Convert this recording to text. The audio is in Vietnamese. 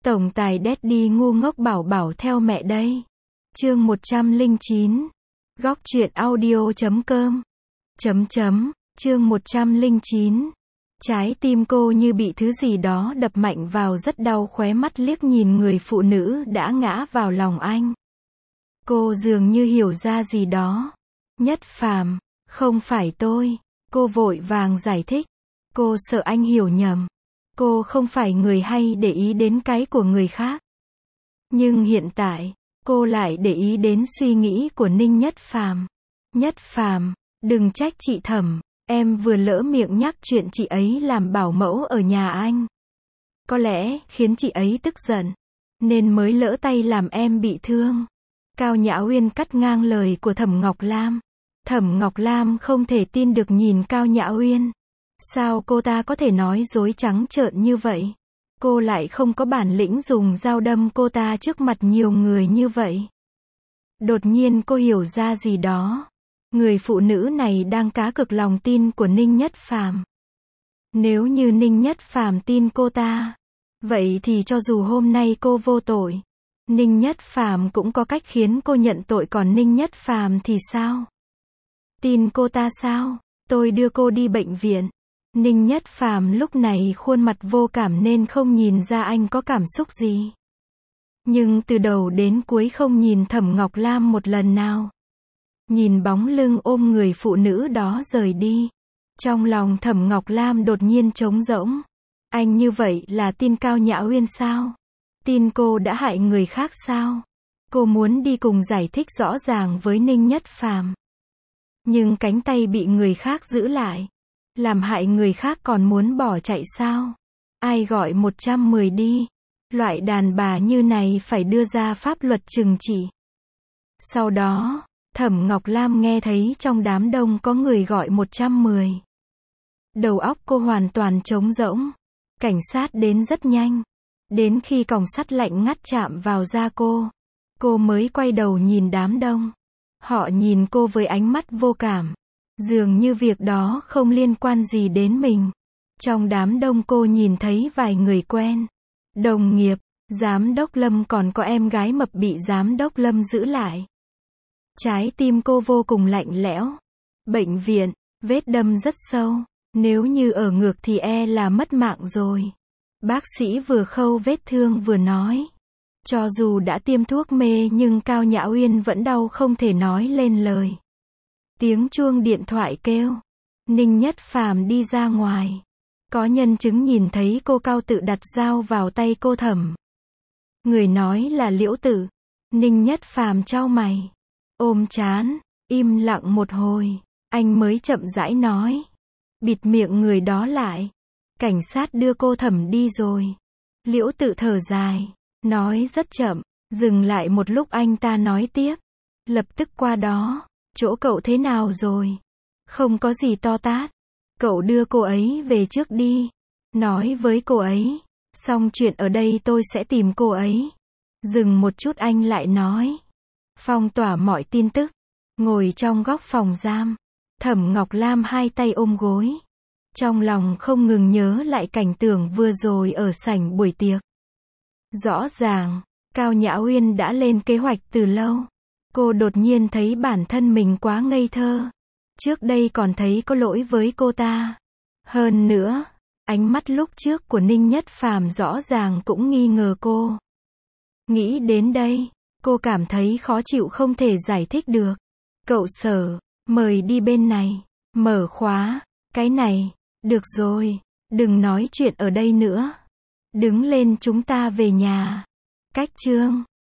Tổng tài Daddy ngu ngốc bảo bảo theo mẹ đây. Chương 109. Góc truyện audio.com. Chương 109. Trái tim cô như bị thứ gì đó đập mạnh vào, rất đau, khóe mắt liếc nhìn người phụ nữ đã ngã vào lòng anh. Cô dường như hiểu ra gì đó. Nhất Phàm, không phải tôi. Cô vội vàng giải thích. Cô sợ anh hiểu nhầm. Cô không phải người hay để ý đến cái của người khác. Nhưng hiện tại, cô lại để ý đến suy nghĩ của Ninh Nhất Phàm. Nhất Phàm, đừng trách chị Thẩm, em vừa lỡ miệng nhắc chuyện chị ấy làm bảo mẫu ở nhà anh. Có lẽ khiến chị ấy tức giận, nên mới lỡ tay làm em bị thương. Cao Nhã Uyên cắt ngang lời của Thẩm Ngọc Lam. Thẩm Ngọc Lam không thể tin được nhìn Cao Nhã Uyên. Sao cô ta có thể nói dối trắng trợn như vậy? Cô lại không có bản lĩnh dùng dao đâm cô ta trước mặt nhiều người như vậy. Đột nhiên cô hiểu ra gì đó. Người phụ nữ này đang cá cược lòng tin của Ninh Nhất Phàm. Nếu như Ninh Nhất Phàm tin cô ta, vậy thì cho dù hôm nay cô vô tội, Ninh Nhất Phàm cũng có cách khiến cô nhận tội, còn Ninh Nhất Phàm thì sao? Tin cô ta sao? Tôi đưa cô đi bệnh viện. Ninh Nhất Phàm lúc này khuôn mặt vô cảm nên không nhìn ra anh có cảm xúc gì. Nhưng từ đầu đến cuối không nhìn Thẩm Ngọc Lam một lần nào. Nhìn bóng lưng ôm người phụ nữ đó rời đi. Trong lòng Thẩm Ngọc Lam đột nhiên trống rỗng. Anh như vậy là tin Cao Nhã Uyên sao? Tin cô đã hại người khác sao? Cô muốn đi cùng giải thích rõ ràng với Ninh Nhất Phàm. Nhưng cánh tay bị người khác giữ lại. Làm hại người khác còn muốn bỏ chạy sao? Ai gọi 110 đi. Loại đàn bà như này phải đưa ra pháp luật trừng trị. Sau đó, Thẩm Ngọc Lam nghe thấy trong đám đông có người gọi 110. Đầu óc cô hoàn toàn trống rỗng. Cảnh sát đến rất nhanh. Đến khi còng sắt lạnh ngắt chạm vào da cô mới quay đầu nhìn đám đông. Họ nhìn cô với ánh mắt vô cảm. Dường như việc đó không liên quan gì đến mình. Trong đám đông cô nhìn thấy vài người quen. Đồng nghiệp, giám đốc Lâm, còn có em gái mập bị giám đốc Lâm giữ lại. Trái tim cô vô cùng lạnh lẽo. Bệnh viện, vết đâm rất sâu. Nếu như ở ngược thì e là mất mạng rồi. Bác sĩ vừa khâu vết thương vừa nói. Cho dù đã tiêm thuốc mê nhưng Cao Nhã Uyên vẫn đau không thể nói lên lời. Tiếng chuông điện thoại kêu. Ninh Nhất Phàm đi ra ngoài. Có nhân chứng nhìn thấy cô Cao tự đặt dao vào tay cô Thẩm. Người nói là Liễu Tử. Ninh Nhất Phàm chau mày. Ôm trán. Im lặng một hồi. Anh mới chậm rãi nói. Bịt miệng người đó lại. Cảnh sát đưa cô Thẩm đi rồi. Liễu Tự thở dài. Nói rất chậm. Dừng lại một lúc anh ta nói tiếp. Lập tức qua đó. Chỗ cậu thế nào rồi? Không có gì to tát. Cậu đưa cô ấy về trước đi. Nói với cô ấy. Xong chuyện ở đây tôi sẽ tìm cô ấy. Dừng một chút anh lại nói. Phong tỏa mọi tin tức. Ngồi trong góc phòng giam. Thẩm Ngọc Lam hai tay ôm gối. Trong lòng không ngừng nhớ lại cảnh tượng vừa rồi ở sảnh buổi tiệc. Rõ ràng, Cao Nhã Uyên đã lên kế hoạch từ lâu. Cô đột nhiên thấy bản thân mình quá ngây thơ. Trước đây còn thấy có lỗi với cô ta. Hơn nữa, ánh mắt lúc trước của Ninh Nhất Phàm rõ ràng cũng nghi ngờ cô. Nghĩ đến đây, cô cảm thấy khó chịu không thể giải thích được. Cậu Sở, mời đi bên này. Mở khóa. Cái này, được rồi, đừng nói chuyện ở đây nữa. Đứng lên, chúng ta về nhà. Cách chương